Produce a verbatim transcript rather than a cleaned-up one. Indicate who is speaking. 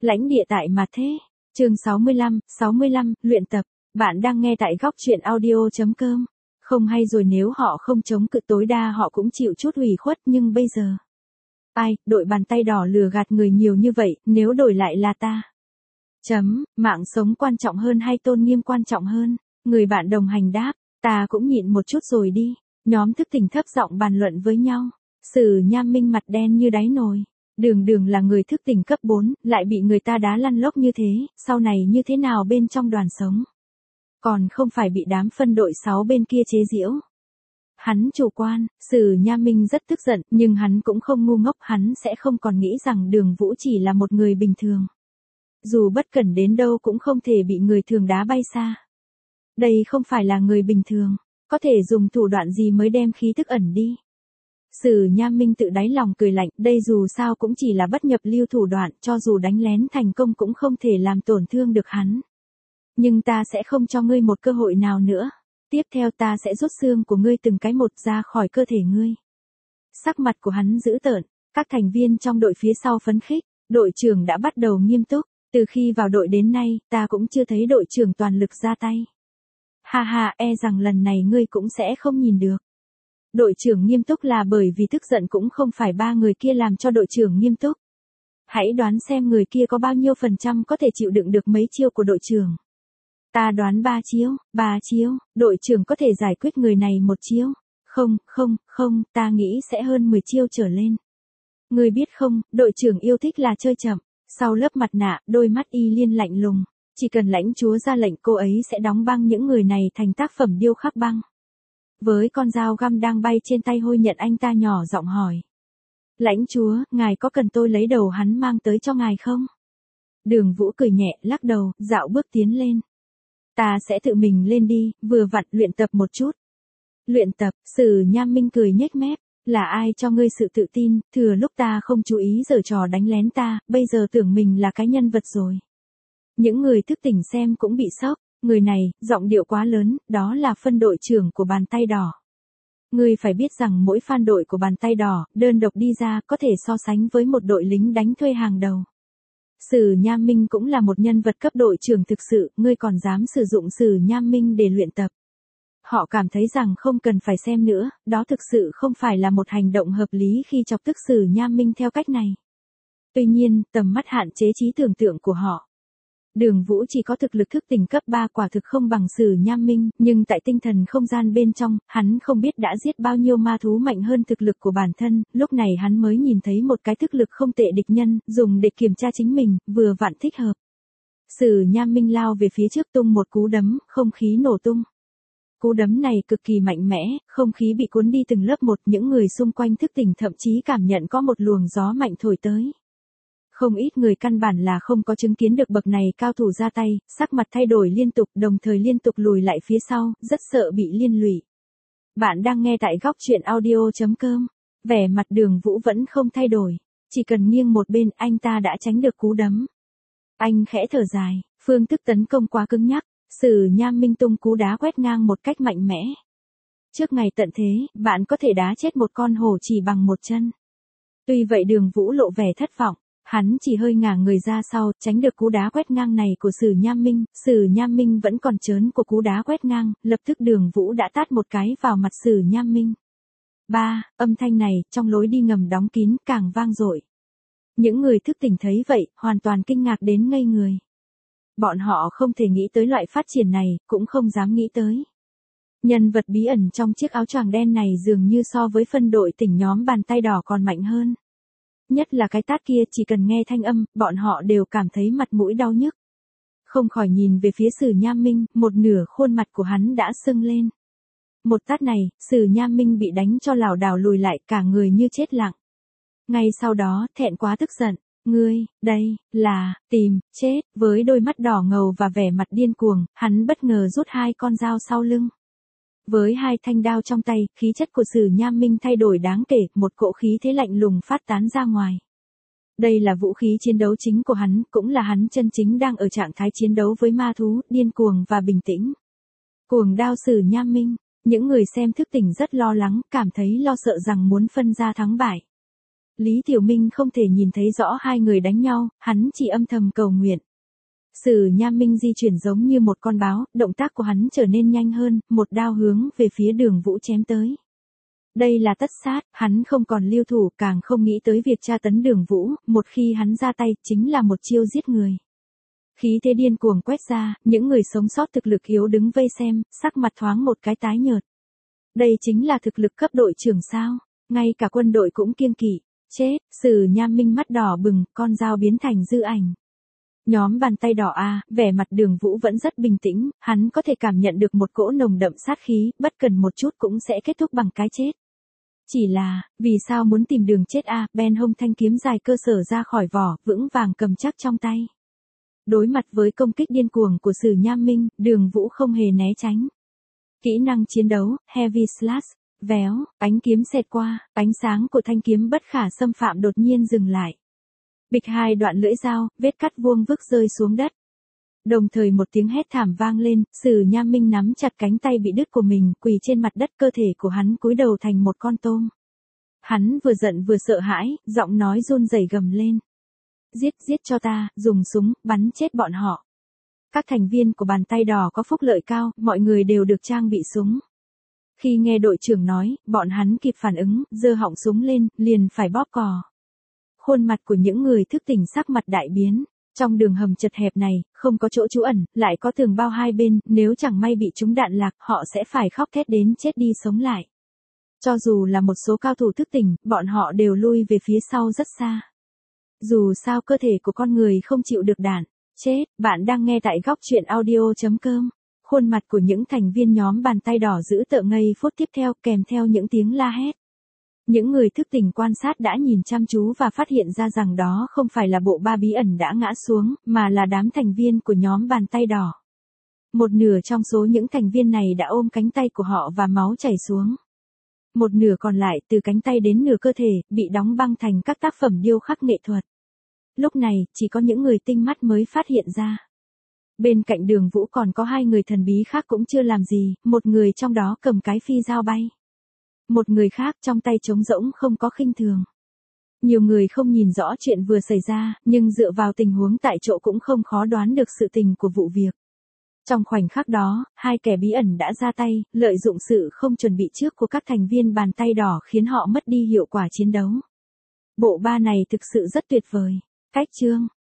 Speaker 1: Lãnh địa tại mà thế. Chương sáu mươi lăm, sáu mươi lăm, luyện tập. Bạn đang nghe tại góc truyện audio.com. Không hay rồi, nếu họ không chống cự tối đa họ cũng chịu chút ủy khuất, nhưng bây giờ. Ai, đội bàn tay đỏ lừa gạt người nhiều như vậy, nếu đổi lại là ta. Chấm, mạng sống quan trọng hơn hay tôn nghiêm quan trọng hơn? Người bạn đồng hành đáp, ta cũng nhịn một chút rồi đi. Nhóm thức tỉnh thấp giọng bàn luận với nhau. Sử Nham Minh mặt đen như đáy nồi. Đường đường là người thức tỉnh cấp bốn, lại bị người ta đá lăn lóc như thế, sau này như thế nào bên trong đoàn sống? Còn không phải bị đám phân đội sáu bên kia chế giễu. Hắn chủ quan, Sử Nham Minh rất tức giận, nhưng hắn cũng không ngu ngốc, hắn sẽ không còn nghĩ rằng Đường Vũ chỉ là một người bình thường. Dù bất cẩn đến đâu cũng không thể bị người thường đá bay xa. Đây không phải là người bình thường, có thể dùng thủ đoạn gì mới đem khí tức ẩn đi. Sử Nham Minh tự đáy lòng cười lạnh, đây dù sao cũng chỉ là bất nhập lưu thủ đoạn, cho dù đánh lén thành công cũng không thể làm tổn thương được hắn. Nhưng ta sẽ không cho ngươi một cơ hội nào nữa. Tiếp theo ta sẽ rút xương của ngươi từng cái một ra khỏi cơ thể ngươi. Sắc mặt của hắn dữ tợn, các thành viên trong đội phía sau phấn khích, đội trưởng đã bắt đầu nghiêm túc, từ khi vào đội đến nay, ta cũng chưa thấy đội trưởng toàn lực ra tay. Ha ha, e rằng lần này ngươi cũng sẽ không nhìn được. Đội trưởng nghiêm túc là bởi vì tức giận, cũng không phải ba người kia làm cho đội trưởng nghiêm túc. Hãy đoán xem người kia có bao nhiêu phần trăm có thể chịu đựng được mấy chiêu của đội trưởng. Ta đoán ba chiêu, ba chiêu, đội trưởng có thể giải quyết người này một chiêu. Không, không, không, ta nghĩ sẽ hơn mười chiêu trở lên. Người biết không, đội trưởng yêu thích là chơi chậm. Sau lớp mặt nạ, đôi mắt y liên lạnh lùng. Chỉ cần lãnh chúa ra lệnh, cô ấy sẽ đóng băng những người này thành tác phẩm điêu khắc băng. Với con dao găm đang bay trên tay Hôi Nhận, anh ta nhỏ giọng hỏi. Lãnh chúa, ngài có cần tôi lấy đầu hắn mang tới cho ngài không? Đường Vũ cười nhẹ, lắc đầu, dạo bước tiến lên. Ta sẽ tự mình lên đi, vừa vặn luyện tập một chút. Luyện tập, Sử Nham Minh cười nhếch mép. Là ai cho ngươi sự tự tin, thừa lúc ta không chú ý giở trò đánh lén ta, bây giờ tưởng mình là cái nhân vật rồi. Những người thức tỉnh xem cũng bị sốc. Người này, giọng điệu quá lớn, đó là phân đội trưởng của bàn tay đỏ. Ngươi phải biết rằng mỗi fan đội của bàn tay đỏ, đơn độc đi ra, có thể so sánh với một đội lính đánh thuê hàng đầu. Sử Nham Minh cũng là một nhân vật cấp đội trưởng thực sự, ngươi còn dám sử dụng Sử Nham Minh để luyện tập. Họ cảm thấy rằng không cần phải xem nữa, đó thực sự không phải là một hành động hợp lý khi chọc tức Sử Nham Minh theo cách này. Tuy nhiên, tầm mắt hạn chế trí tưởng tượng của họ. Đường Vũ chỉ có thực lực thức tỉnh cấp ba, quả thực không bằng Sử Nham Minh, nhưng tại tinh thần không gian bên trong, hắn không biết đã giết bao nhiêu ma thú mạnh hơn thực lực của bản thân, lúc này hắn mới nhìn thấy một cái thức lực không tệ địch nhân, dùng để kiểm tra chính mình, vừa vặn thích hợp. Sử Nham Minh lao về phía trước tung một cú đấm, không khí nổ tung. Cú đấm này cực kỳ mạnh mẽ, không khí bị cuốn đi từng lớp một, những người xung quanh thức tỉnh thậm chí cảm nhận có một luồng gió mạnh thổi tới. Không ít người căn bản là không có chứng kiến được bậc này cao thủ ra tay, sắc mặt thay đổi liên tục, đồng thời liên tục lùi lại phía sau, rất sợ bị liên lụy. Bạn đang nghe tại góc truyện audio.com. Vẻ mặt Đường Vũ vẫn không thay đổi, chỉ cần nghiêng một bên, anh ta đã tránh được cú đấm. Anh khẽ thở dài, phương thức tấn công quá cứng nhắc, Sử Nham Minh tung cú đá quét ngang một cách mạnh mẽ. Trước ngày tận thế, bạn có thể đá chết một con hổ chỉ bằng một chân. Tuy vậy Đường Vũ lộ vẻ thất vọng. Hắn chỉ hơi ngả người ra sau, tránh được cú đá quét ngang này của Sử Nham Minh, Sử Nham Minh vẫn còn trớn của cú đá quét ngang, lập tức Đường Vũ đã tát một cái vào mặt Sử Nham Minh. Ba, âm thanh này, trong lối đi ngầm đóng kín, càng vang dội. Những người thức tỉnh thấy vậy, hoàn toàn kinh ngạc đến ngây người. Bọn họ không thể nghĩ tới loại phát triển này, cũng không dám nghĩ tới. Nhân vật bí ẩn trong chiếc áo choàng đen này dường như so với phân đội tỉnh nhóm bàn tay đỏ còn mạnh hơn. Nhất là cái tát kia, chỉ cần nghe thanh âm, bọn họ đều cảm thấy mặt mũi đau nhức. Không khỏi nhìn về phía Sử Nham Minh, một nửa khuôn mặt của hắn đã sưng lên. Một tát này, Sử Nham Minh bị đánh cho lảo đảo lùi lại, cả người như chết lặng. Ngay sau đó, thẹn quá tức giận, ngươi, đây, là, tìm, chết, với đôi mắt đỏ ngầu và vẻ mặt điên cuồng, hắn bất ngờ rút hai con dao sau lưng. Với hai thanh đao trong tay, khí chất của Sử Nham Minh thay đổi đáng kể, một cỗ khí thế lạnh lùng phát tán ra ngoài. Đây là vũ khí chiến đấu chính của hắn, cũng là hắn chân chính đang ở trạng thái chiến đấu với ma thú, điên cuồng và bình tĩnh. Cuồng đao Sử Nham Minh, những người xem thức tỉnh rất lo lắng, cảm thấy lo sợ rằng muốn phân ra thắng bại. Lý Tiểu Minh không thể nhìn thấy rõ hai người đánh nhau, hắn chỉ âm thầm cầu nguyện. Sử Nham Minh di chuyển giống như một con báo, động tác của hắn trở nên nhanh hơn, một đao hướng về phía Đường Vũ chém tới. Đây là tất sát, hắn không còn lưu thủ, càng không nghĩ tới việc tra tấn Đường Vũ, một khi hắn ra tay, chính là một chiêu giết người. Khí thế điên cuồng quét ra, những người sống sót thực lực yếu đứng vây xem, sắc mặt thoáng một cái tái nhợt. Đây chính là thực lực cấp đội trưởng sao, ngay cả quân đội cũng kiêng kỵ. Chết, Sử Nham Minh mắt đỏ bừng, con dao biến thành dư ảnh. Nhóm bàn tay đỏ a, vẻ mặt Đường Vũ vẫn rất bình tĩnh, hắn có thể cảm nhận được một cỗ nồng đậm sát khí, bất cần một chút cũng sẽ kết thúc bằng cái chết. Chỉ là, vì sao muốn tìm đường chết a, Ben hông thanh kiếm dài cơ sở ra khỏi vỏ, vững vàng cầm chắc trong tay. Đối mặt với công kích điên cuồng của Sử Nham Minh, Đường Vũ không hề né tránh. Kỹ năng chiến đấu, Heavy Slash, véo, ánh kiếm xẹt qua, ánh sáng của thanh kiếm bất khả xâm phạm đột nhiên dừng lại. Bịch hai đoạn lưỡi dao, vết cắt vuông vức rơi xuống đất. Đồng thời một tiếng hét thảm vang lên, Sử Nham Minh nắm chặt cánh tay bị đứt của mình, quỳ trên mặt đất, cơ thể của hắn cúi đầu thành một con tôm. Hắn vừa giận vừa sợ hãi, giọng nói run rẩy gầm lên. Giết, giết cho ta, dùng súng, bắn chết bọn họ. Các thành viên của bàn tay đỏ có phúc lợi cao, mọi người đều được trang bị súng. Khi nghe đội trưởng nói, bọn hắn kịp phản ứng, giơ họng súng lên, liền phải bóp cò. Khuôn mặt của những người thức tỉnh sắc mặt đại biến. Trong đường hầm chật hẹp này, không có chỗ trú ẩn, lại có tường bao hai bên, nếu chẳng may bị trúng đạn lạc, họ sẽ phải khóc thét đến chết đi sống lại. Cho dù là một số cao thủ thức tỉnh, bọn họ đều lui về phía sau rất xa. Dù sao cơ thể của con người không chịu được đạn. Chết, bạn đang nghe tại góc truyện audio chấm com. Khuôn mặt của những thành viên nhóm bàn tay đỏ giữ tợ ngây phút tiếp theo kèm theo những tiếng la hét. Những người thức tỉnh quan sát đã nhìn chăm chú và phát hiện ra rằng đó không phải là bộ ba bí ẩn đã ngã xuống, mà là đám thành viên của nhóm bàn tay đỏ. Một nửa trong số những thành viên này đã ôm cánh tay của họ và máu chảy xuống. Một nửa còn lại từ cánh tay đến nửa cơ thể, bị đóng băng thành các tác phẩm điêu khắc nghệ thuật. Lúc này, chỉ có những người tinh mắt mới phát hiện ra. Bên cạnh Đường Vũ còn có hai người thần bí khác cũng chưa làm gì, một người trong đó cầm cái phi dao bay. Một người khác trong tay trống rỗng không có khinh thường. Nhiều người không nhìn rõ chuyện vừa xảy ra, nhưng dựa vào tình huống tại chỗ cũng không khó đoán được sự tình của vụ việc. Trong khoảnh khắc đó, hai kẻ bí ẩn đã ra tay, lợi dụng sự không chuẩn bị trước của các thành viên bàn tay đỏ khiến họ mất đi hiệu quả chiến đấu. Bộ ba này thực sự rất tuyệt vời. Cách chương